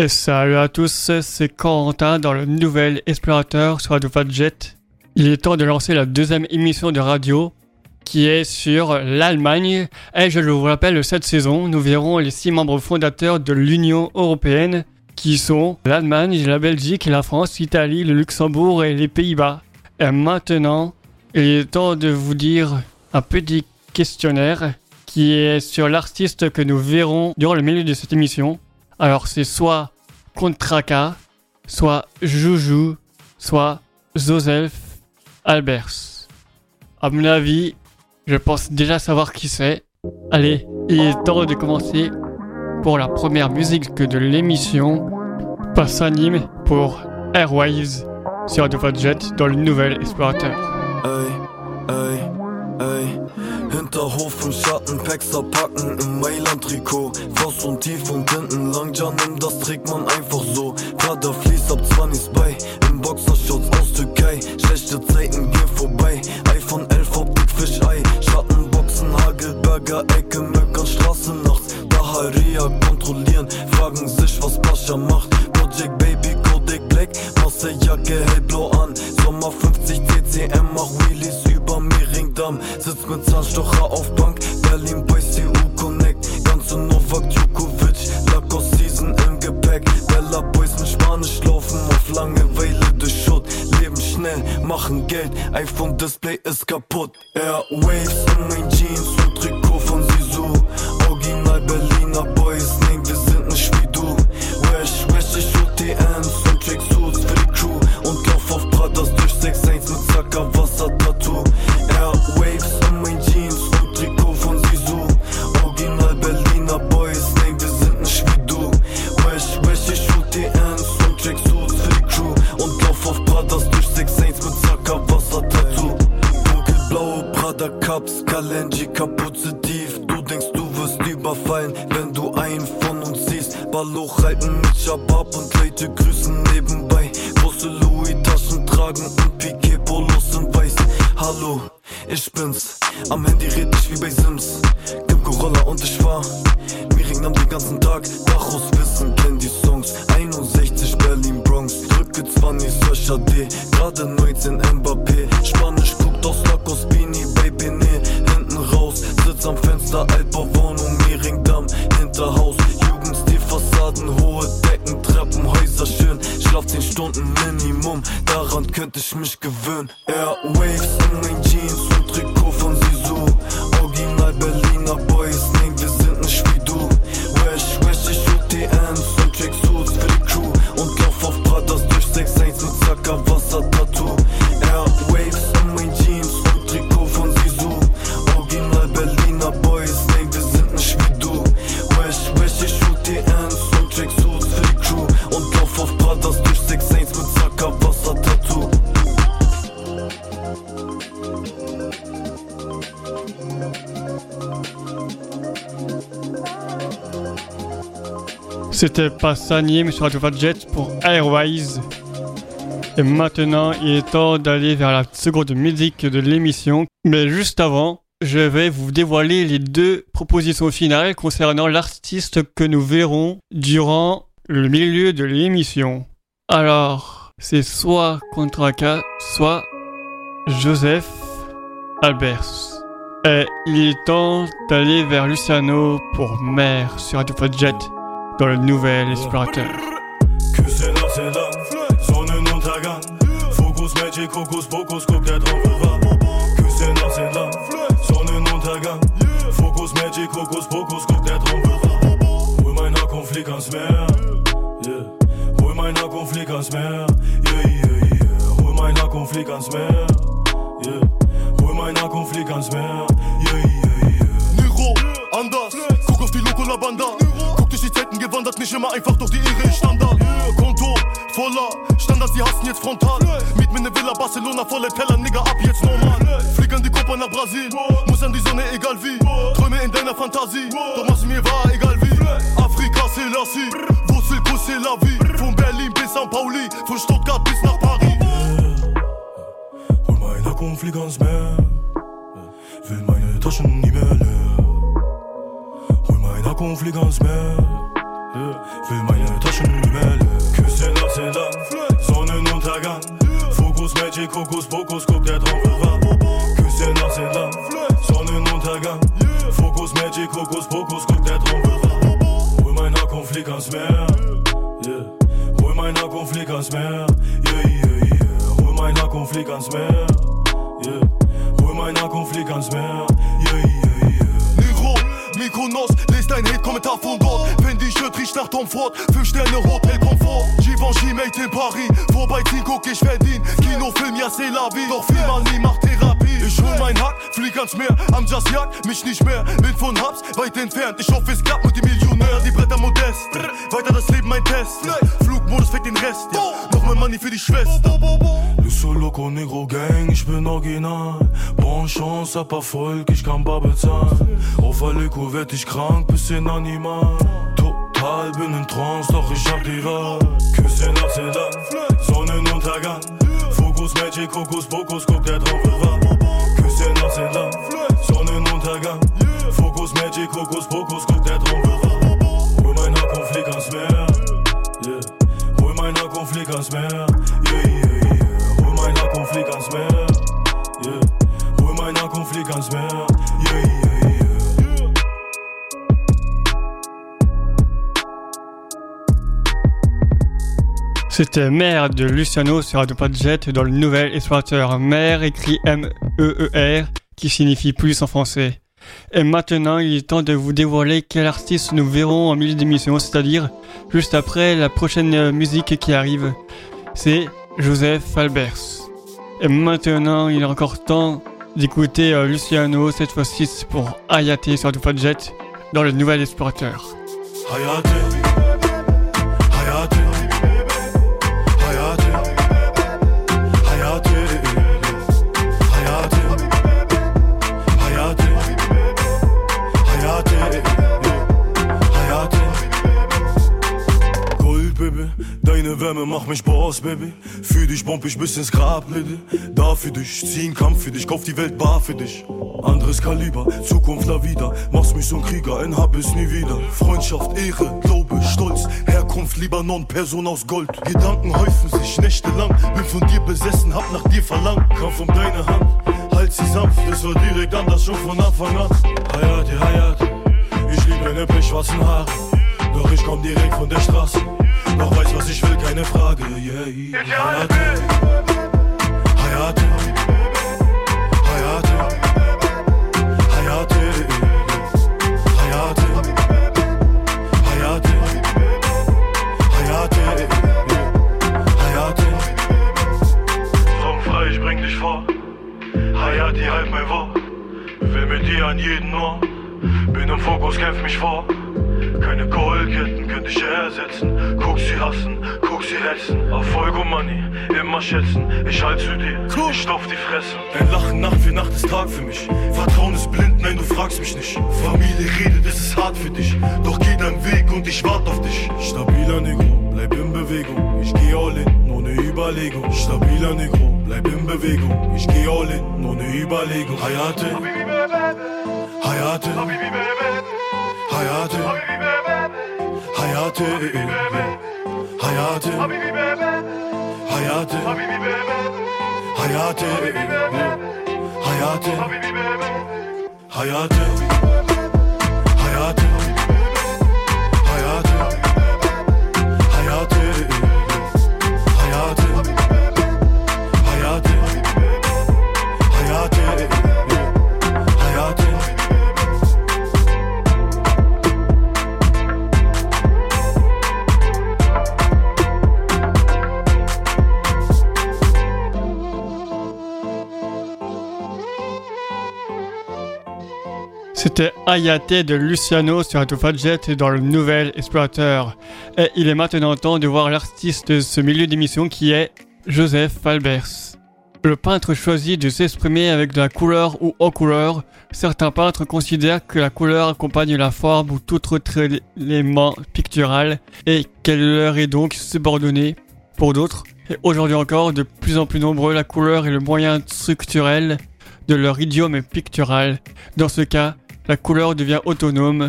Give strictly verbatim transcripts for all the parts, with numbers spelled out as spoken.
Et salut à tous, c'est Corentin dans le nouvel Explorateur sur Radio Jet. Il est temps de lancer la deuxième émission de radio qui est sur l'Allemagne. Et je vous rappelle, cette saison, nous verrons les six membres fondateurs de l'Union Européenne qui sont l'Allemagne, la Belgique, la France, l'Italie, le Luxembourg et les Pays-Bas. Et maintenant, il est temps de vous dire un petit questionnaire qui est sur l'artiste que nous verrons durant le milieu de cette émission. Alors c'est soit Kontraka, soit Joujou, soit Joseph Albers. À mon avis, je pense déjà savoir qui c'est. Allez, il est temps de commencer pour la première musique de l'émission. Passanim pour Airwaves sur Radio Jet dans le nouvel Explorateur. Ey, ey, ey. Hinterhof und Schatten, Päckser packen im Mailand-Trikot. Faust und tief und hinten lang, ja nimm, das trägt man einfach so. Prada fließt ab zwanzig bei, im Boxershorts aus Türkei. Schlechte Zeiten gehen vorbei, iPhone elf auf Dickfisch-Ei. Schattenboxen, Hagelberger, Ecke, Möckern, Straße nachts. Daharia kontrollieren, fragen sich, was Pascha macht. Project Baby, Kodak Black, Marseille-Jacke, hellblau an. Sommer fünfzig C C M, mach Wheelies über Mehringdamm. Sitzt mit Zahnstocher auf Bank, Berlin Boys, C U Connect. Ganze Novak Djokovic, Lacoste Season im Gepäck. Bella Boys mit Spanisch laufen auf Langeweile durch Schutt. Leben schnell, machen Geld, iPhone Display ist kaputt. Airwaves in mein Jeans und Trikot von Sisu. Original Berliner Boys, nein, wir sind nicht wie du. Wesh, wesh, ich U T Ms und Tracksuits für die Crew. Und lauf auf Pradas durch sechs eins mit Zackerwasser-Tattoo. Airwaves in mein Jeans und Trikot von Sisu. Original Berliner Boys, nein, wir sind nicht wie du. Wesh, wesh, ich U T Ms und Tracksuits für die Crew. Und lauf auf Pradas durch sechs eins mit Zackerwasser-Tattoo. Dunkelblaue Prada Cups, Kalenji, Kapuze tief. Du denkst, du wirst überfallen, wenn du einen von uns siehst. Balloch halten mit Shabab und Leute grüßen nebenbei. Große Louis-Taschen tragen und Piquet-Polos in weiß. Hallo, ich bin's, am Handy red ich wie bei Sims. Kim Corolla und ich war Miring am den ganzen Tag. Dachos wissen, kenn die Songs. einundsechzig Berlin Bronx, drücke zwanzig Search H D. Gerade neunzehn Mbappé, Spanisch guckt aus Lacoste Beanie, Baby nee, hinten raus. Sitz am Fenster, Altbauwohnung, Mehringdamm, Hinterhaus. Jugendstil, Fassaden, hohe Decken, Treppenhäuser schön. Schlaf zehn Stunden Minimum, daran könnte ich mich gewöhnen. Airwaves in mein Jeans und Trikot von Sisu. Original Berliner Boys, nein, wir sind nicht wie du. Wesh, wesh, ich U T Ms und Tracksuits für die Crew. Und lauf auf Pradas durch sechs eins mit Zackerwasser-Tattoo. Airwaves in mein Jeans und Trikot von Sisu. Original Berliner Boys, nein, wir sind nicht wie du. Wesh, wesh, ich U T Ms und Tracksuits für die Crew. Und lauf auf Pradas durch sechs eins mit Zackerwasser-Tattoo. C'était Passanim sur Radio Jet pour Airways. Et maintenant, il est temps d'aller vers la seconde musique de l'émission. Mais juste avant, je vais vous dévoiler les deux propositions finales concernant l'artiste que nous verrons durant le milieu de l'émission. Alors, c'est soit Kontraka, soit Joseph Albers. Et il est temps d'aller vers Luciano pour Mère sur Radio Jet dans le nouvel Explorateur. Küsse nach Sedan, Sonnenuntergang. Fokus, Magic, Hokus, Pokus, guck der drauf war. Küsse nach Sedan, Sonnenuntergang. Fokus, Magic, Hokus, Pokus, guck der drauf war. Hol mein Hack und flieg ans Meer. Yeah. Hol mein Hack und flieg ans Meer. Yeah, yeah, yeah. Hol mein Hack und flieg ans Meer. Yeah. Hol mein Hack und flieg ans Meer. Yeah, yeah, yeah. Niro, anders. Guck auf die Loco La Banda. Gewandert, nicht immer einfach durch die Ehre Standard. Konto voller Standards, die hassen jetzt frontal. Miet mir ne Villa, Barcelona, volle Teller, Nigga, ab jetzt normal. Flieg an die Copa nach Brasil, muss an die Sonne, egal wie. Träume in deiner Fantasie, doch mach's mir wahr, egal wie. Afrika, Selassie, Wurzel, Kusse, la vie. Von Berlin bis San Pauli, von Stuttgart bis nach Paris. Hol mein Hack und flieg ans Meer. Will meine Taschen nie mehr leer. Hol mein Hack und flieg ans Meer. Will meine Taschenmühle. Küsse nach sehr lang, Sonnenuntergang. Fokus, Magic, Kokos, Pokus, guck der Traum wird wahr. Küsse nach sehr lang, Sonnenuntergang. Fokus, Magic, Kokos, Pokus, guck der Traum wird wahr. Hol mein Hack und flieg ans Meer, yeah. Hol mein Hack und flieg ans Meer, yeah, yeah, yeah. Hol mein Hack und flieg ans Meer, yeah. Hol mein Hack und flieg ans Meer, yeah, yeah, yeah. Negro, Mykonos, lest dein Hate-Kommentar von dort. Wenn die Shirt riecht nach Tom Ford, fünf Sterne Hotel Komfort. Givenchy made in Paris, vorbeiziehen, guck ich verdien. Kinofilm, ja c'est la vie, doch viel mal nie macht Therapie. Ich hol mein Hack, flieg ans Meer, am Just jagt mich nicht mehr. Bin von Hubs, weit entfernt, ich hoffe es klappt mit dem Millionär. Die Bretter modest, weiter das Leben mein Test. Flugmodus fängt den Rest, ja. Noch mehr Money für die Schwester. Lusso Loco Negro Gang, ich bin original. Bon Chance, hab Erfolg, ich kann bar bezahlen. Auf Aleko werd ich krank, bisschen animal. Total bin in Trance, doch ich hab die Wahl. Küsse nach sehr lang, Sonnenuntergang. Fokus, Magic, Kokos, Pokus, guck der Traum wird wahr. Küsse nach sehr lang, Sonnenuntergang. Fokus, Magic, Kokos, Pokus, guck der Traum wird wahr. Hol mein Hack und flieg ans Meer, yeah. Hol mein Hack und flieg ans Meer, yeah, yeah, yeah. Hol mein Hack und flieg ans Meer, yeah. Hol mein Hack und flieg ans Meer, yeah, yeah, yeah. C'était Mer de Luciano sur Radio Padjet dans le nouvel explorateur. Mer écrit M E E R qui signifie plus en français. Et maintenant, il est temps de vous dévoiler quel artiste nous verrons en milieu d'émission, c'est-à-dire juste après la prochaine musique qui arrive. C'est Joseph Albers. Et maintenant, il est encore temps d'écouter euh, Luciano, cette fois-ci pour Ayaté sur Radio Padjet dans le nouvel explorateur. Ayaté, Ayaté. Deine Wärme macht mich Boss, Baby. Für dich bomb ich bis ins Grab, Lady. Da für dich, zieh einen Kampf für dich, kauf die Welt bar für dich. Anderes Kaliber, Zukunft la wieder. Machst mich so ein Krieger, ein hab es nie wieder. Freundschaft, Ehre, Glaube, Stolz. Herkunft, Libanon, Person aus Gold. Gedanken häufen sich nächtelang. Bin von dir besessen, hab nach dir verlangt. Kampf um deine Hand, halt sie sanft. Es war direkt anders, schon von Anfang an. Hayati, Hayati, ich lieb deine pechschwarzen Haare. Doch ich komm direkt von der Straße. Doch weiß, was ich will, keine Frage, yeah, yeah. Hayati, Hayati, Hayati, Hayati, Hayati, Hayati, Hayati, Hayati. Traumfrei, ich bring dich vor. Hayati, halt mein Wort. Will mit dir an jeden Ohr. Bin im Fokus, kämpf mich vor. Keine Goldketten könnte ich ersetzen. Guck sie hassen, guck sie hetzen. Erfolg und Money, immer schätzen. Ich halt zu dir, ich stopf die Fresse. Dein Lachen Nacht für Nacht ist Tag für mich. Vertrauen ist blind, nein du fragst mich nicht. Familie redet, es ist hart für dich. Doch geh deinen Weg und ich wart auf dich. Stabiler Negro, bleib in Bewegung. Ich geh all in, ohne Überlegung. Stabiler Negro, bleib in Bewegung. Ich geh all in, ohne Überlegung. Hayati, Hayati, Hayati, Hayati, Hayati, Hayati, Hayati, Hayati, Hayati, Hayati, Hayati, Hayati, Hayati, Hayati, Hayati, Hayati. C'était Ayaté de Luciano sur Radio Padjet dans le nouvel explorateur. Et il est maintenant temps de voir l'artiste de ce milieu d'émission qui est Joseph Albers. Le peintre choisit de s'exprimer avec de la couleur ou en couleur. Certains peintres considèrent que la couleur accompagne la forme ou tout autre élément pictural et qu'elle leur est donc subordonnée. Pour d'autres, et aujourd'hui encore, de plus en plus nombreux, la couleur est le moyen structurel de leur idiome pictural. Dans ce cas, la couleur devient autonome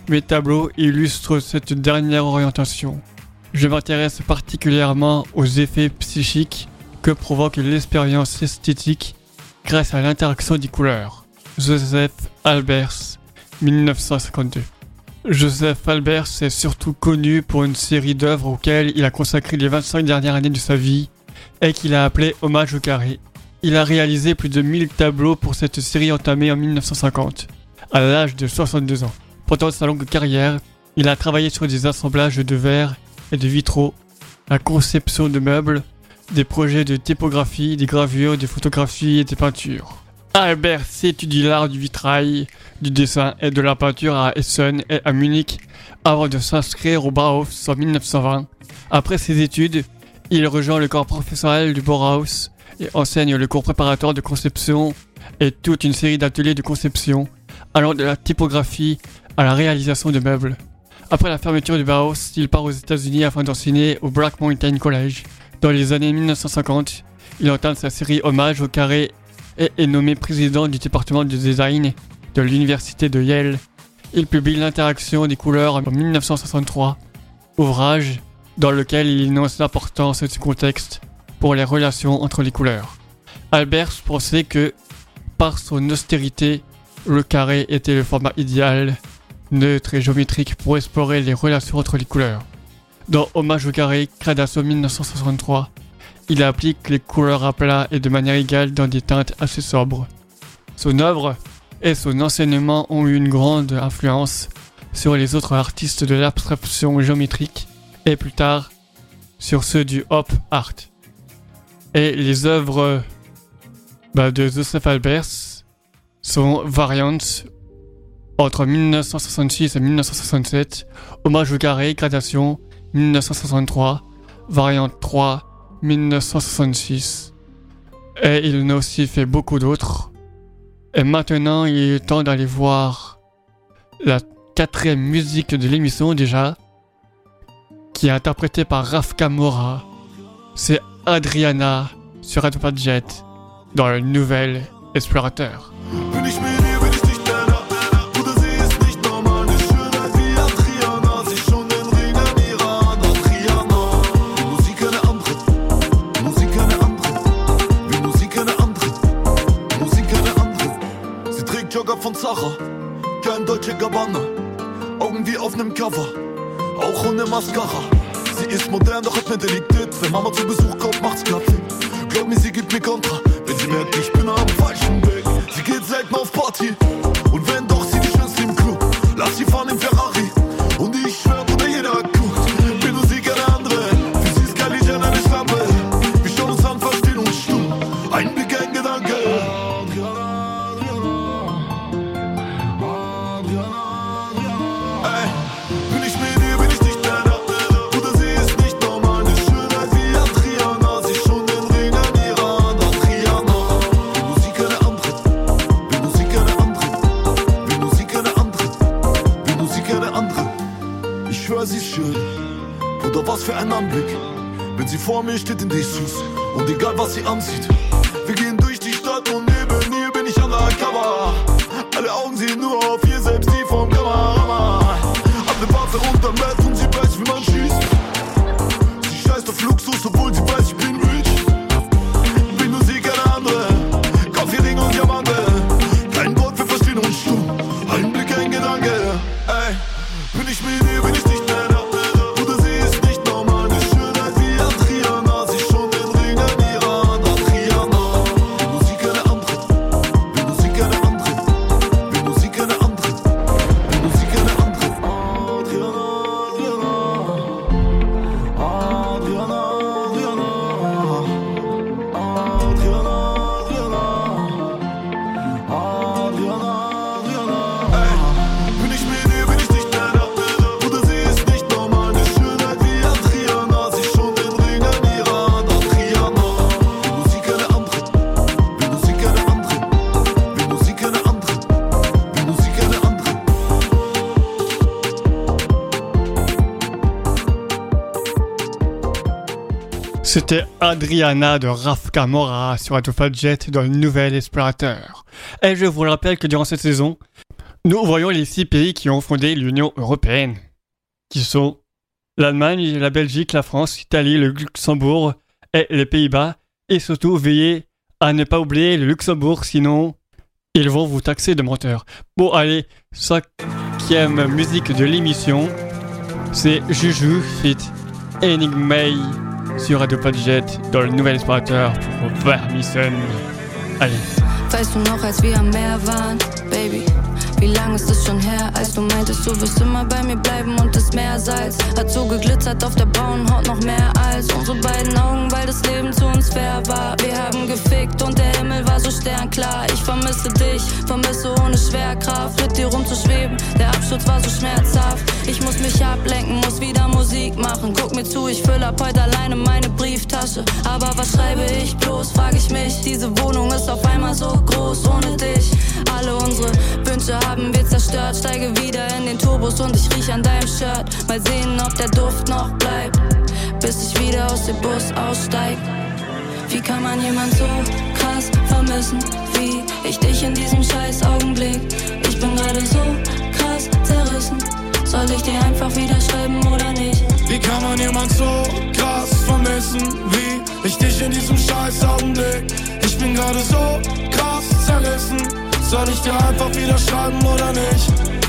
Mes tableaux illustrent cette dernière orientation. Je m'intéresse particulièrement aux effets psychiques que provoque l'expérience esthétique grâce à l'interaction des couleurs. Joseph Albers, dix-neuf cent cinquante-deux. Joseph Albers est surtout connu pour une série d'œuvres auxquelles il a consacré les vingt-cinq dernières années de sa vie et qu'il a appelé Hommage au carré. Il a réalisé plus de mille tableaux pour cette série entamée en dix-neuf cent cinquante, à l'âge de soixante-deux ans. Pendant sa longue carrière, il a travaillé sur des assemblages de verre et de vitraux, la conception de meubles, des projets de typographie, des gravures, des photographies et des peintures. Albers étudie l'art du vitrail, du dessin et de la peinture à Essen et à Munich avant de s'inscrire au Bauhaus en dix-neuf cent vingt. Après ses études, il rejoint le corps professionnel du Bauhaus et enseigne le cours préparatoire de conception et toute une série d'ateliers de conception, allant de la typographie à la réalisation de meubles. Après la fermeture du Bauhaus, il part aux États-Unis afin d'enseigner au Black Mountain College. Dans les années dix-neuf cent cinquante, il entame sa série Hommage au carré et est nommé président du département de design de l'université de Yale. Il publie L'interaction des couleurs en dix-neuf cent soixante-trois, ouvrage dans lequel il énonce l'importance du contexte pour les relations entre les couleurs. Albers pensait que, par son austérité, le carré était le format idéal, neutre et géométrique pour explorer les relations entre les couleurs. Dans Hommage au carré, Gradation dix-neuf cent soixante-trois, il applique les couleurs à plat et de manière égale dans des teintes assez sobres. Son œuvre et son enseignement ont eu une grande influence sur les autres artistes de l'abstraction géométrique et plus tard sur ceux du Op Art. Et les œuvres bah, de Joseph Albers sont variantes entre dix-neuf cent soixante-six et dix-neuf cent soixante-sept, Hommage au carré, Gradation dix-neuf cent soixante-trois, variante trois, dix-neuf cent soixante-six. Et il en a aussi fait beaucoup d'autres. Et maintenant, il est temps d'aller voir la quatrième musique de l'émission déjà, qui est interprétée par Raf Camora. C'est Adriana sur Radio Fadjet dans le Nouvel Explorateur. Von Zara, kein Dolce Gabbana, Augen wie auf nem Cover, auch ohne Mascara. Sie ist modern, doch hat Mentalität. Wenn Mama zu Besuch kommt, macht's Kaffee. Glaub mir, sie gibt mir Kontra, wenn sie merkt, ich bin am falschen Weg. Sie geht selten auf Party, und wenn doch, sie die schönste im Club. Lass sie fahren im Ferrari, und ich schwör, oder jeder guckt. Bin nur sie keine andere, für sie ist Kylie Jenner eine Schlampe. Wir schauen uns an, verstehen uns stumm, ein Blick, ein Gedanke. Sie ist schön, Bruder, was für ein Anblick. Wenn sie vor mir steht in Dessous und egal was sie anzieht. Wir gehen durch die Stadt und neben ihr bin ich undercover. Alle Augen sehen nur auf ihr, selbst die vom Kameramann. Alle Waffe unterm Bett und sie weiß, wie man schießt. Sie scheißt auf Luxus, obwohl sie weiß, ich bin rich. Bin nur sie, keine andere. Kauf ihr Ring und Diamante. Kein Wort, wir verstehen uns stumm. Ein Blick, ein Gedanke. Ey, bin ich mit ihr, bin ich nicht mehr. C'était Adriana de Raf Camora sur Radio Fadjet dans le Nouvel Explorateur. Et je vous rappelle que durant cette saison, Nous voyons les six pays qui ont fondé l'Union européenne, qui sont l'Allemagne, la Belgique, la France, l'Italie, le Luxembourg et les Pays-Bas. Et surtout, veillez à ne pas oublier le Luxembourg, sinon ils vont vous taxer de menteur. Bon, allez, cinquième musique de l'émission, c'est Juju feat. Enigmay sur Radio Budget dans le Nouvel Explorateur pour Vermisen. Allez. Weißt du noch, als wir am Meer waren, Baby? Wie lang ist es schon her, als du meintest, du wirst immer bei mir bleiben und das Meersalz hat so geglitzert auf der braunen Haut noch mehr als unsere beiden Augen, weil das Leben zu uns fair war. Wir haben gefickt und der Himmel war so sternklar. Ich vermisse dich, vermisse ohne Schwerkraft, mit dir rumzuschweben. Der Absturz war so schmerzhaft. Ich muss mich ablenken, muss wieder Musik machen. Guck mir zu, ich fülle ab heute alleine meine Brieftasche. Aber was schreibe ich bloß, frag ich mich. Diese Wohnung ist auf einmal so groß ohne dich. Alle unsere Wünsche haben wir zerstört. Steige wieder in den Turbos und ich riech an deinem Shirt. Mal sehen, ob der Duft noch bleibt, bis ich wieder aus dem Bus aussteig. Wie kann man jemand so krass vermissen, wie ich dich in diesem scheiß Augenblick? Ich bin gerade so krass zerrissen. Soll ich dir einfach wieder schreiben oder nicht? Wie kann man jemand so krass vermissen, wie ich dich in diesem scheiß Augenblick? Ich bin gerade so krass zerrissen. Soll ich dir einfach wieder schreiben oder nicht?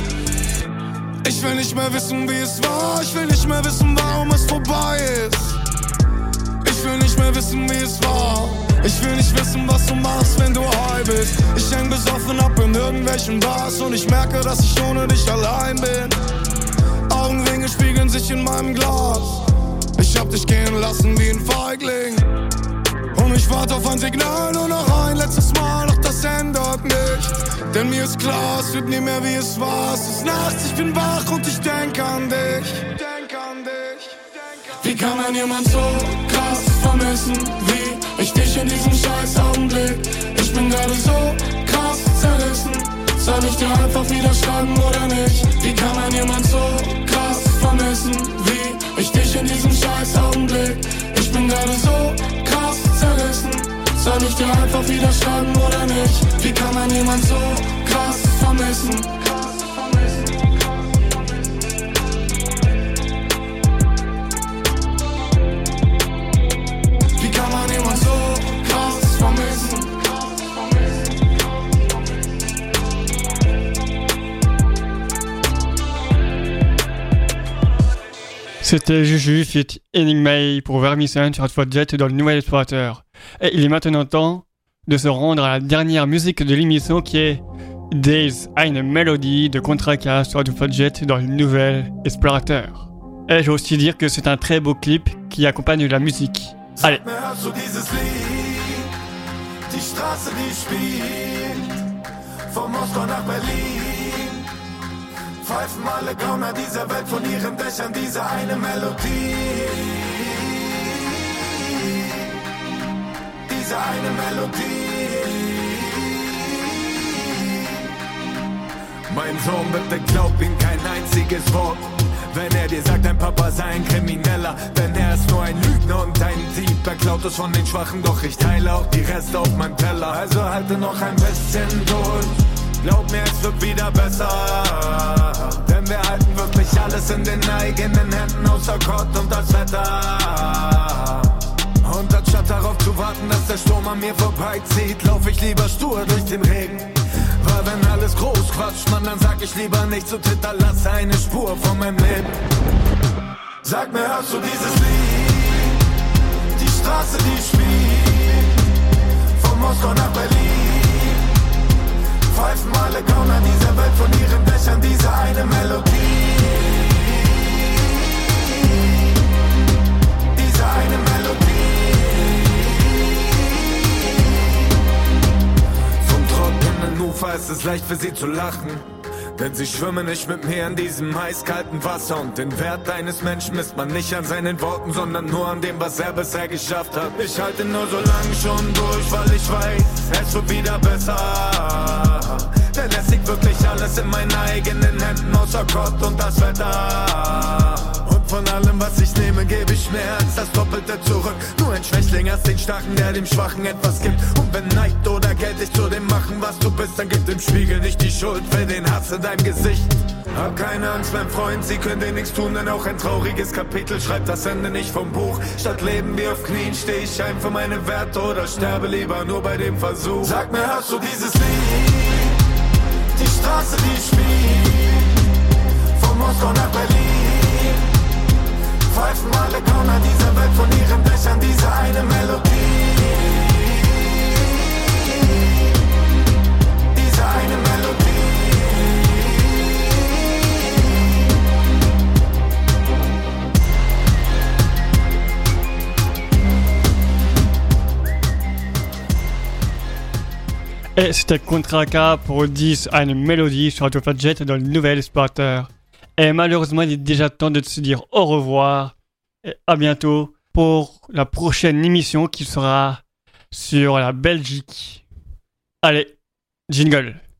Ich will nicht mehr wissen, wie es war. Ich will nicht mehr wissen, warum es vorbei ist. Ich will nicht mehr wissen, wie es war. Ich will nicht wissen, was du machst, wenn du high bist. Ich häng besoffen ab in irgendwelchen Bars und ich merke, dass ich ohne dich allein bin. Augenringe spiegeln sich in meinem Glas. Ich hab dich gehen lassen wie ein Feigling. Und ich warte auf ein Signal, nur noch ein letztes Mal, doch das ändert nichts. Denn mir ist klar, es wird nie mehr wie es war. Es ist nachts, ich bin wach und ich denk an dich. Denk an dich. Wie kann man jemand so krass vermissen, wie ich dich in diesem scheiß Augenblick? Ich bin gerade so krass zerrissen. Soll ich dir einfach wieder schreiben oder nicht? Wie kann man jemand so krass vermissen, wie ich dich in diesem scheiß Augenblick? Ich bin gerade so krass zerrissen. Soll ich dir einfach wieder schreiben oder nicht? Wie kann man jemand so krass vermissen? Wie kann man jemand so krass vermissen? C'était Juju feat. Enigmay pour Vermisen sur Radio Jet dans le Nouvel Explorateur. Et il est maintenant temps de se rendre à la dernière musique de l'émission qui est Days eine Melody de Contra K sur Radio Jet dans le Nouvel Explorateur. Et je vais aussi dire que c'est un très beau clip qui accompagne la musique. Allez. Die Straße, die spielt von Moskau nach Berlin. Pfeifen alle Gauner dieser Welt von ihren Dächern diese eine Melodie. Diese eine Melodie. Mein Sohn, bitte glaub ihm kein einziges Wort. Wenn er dir sagt, dein Papa sei ein Krimineller, denn er ist nur ein Lügner und ein Dieb. Er klaut es von den Schwachen, doch ich teile auch die Reste auf meinem Teller. Also halte noch ein bisschen durch. Glaub mir, es wird wieder besser. Denn wir halten wirklich alles in den eigenen Händen, außer Gott und das Wetter. Und anstatt darauf zu warten, dass der Sturm an mir vorbeizieht, lauf ich lieber stur durch den Regen. Weil wenn alles groß quatscht, man, dann sag ich lieber nichts und hinterlasse eine Spur von meinem Leben. Sag mir, hörst du dieses Lied? Die Straße, die spielt von Moskau nach Berlin. Pfeifen alle Gauner dieser Welt von ihren Dächern diese eine Melodie. Diese eine Melodie. Vom trockenen Ufer ist es leicht für sie zu lachen. Denn sie schwimmen nicht mit mir in diesem eiskalten Wasser. Und den Wert eines Menschen misst man nicht an seinen Worten, sondern nur an dem, was er bisher geschafft hat. Ich halte nur so lange schon durch, weil ich weiß, es wird wieder besser. Denn es liegt wirklich alles in meinen eigenen Händen, außer Gott und das Wetter. Und von allem, was ich nehme, gebe ich mehr als das Doppelte zurück. Nur ein Schwächling als den Starken, der dem Schwachen etwas gibt. Und wenn Neid oder Geld dich zu dem macht, machen, was du bist, dann gib dem Spiegel nicht die Schuld für den Hass in deinem Gesicht. Hab keine Angst, mein Freund, sie können dir nichts tun, denn auch ein trauriges Kapitel schreibt das Ende nicht vom Buch. Statt leben wir auf Knien, steh ich ein für meine Werte oder sterbe lieber nur bei dem Versuch. Sag mir, hörst du dieses Lied? Die Straße, die spielt von Moskau nach Berlin. Pfeifen alle Corner dieser Welt von ihren Dächern diese eine Melodie. Diese eine Melodie. Et c'était Contra K pour dix, une mélodie sur Radio Fadjet dans le nouvel explorateur. Et malheureusement, il est déjà temps de se dire au revoir et à bientôt pour la prochaine émission qui sera sur la Belgique. Allez, jingle.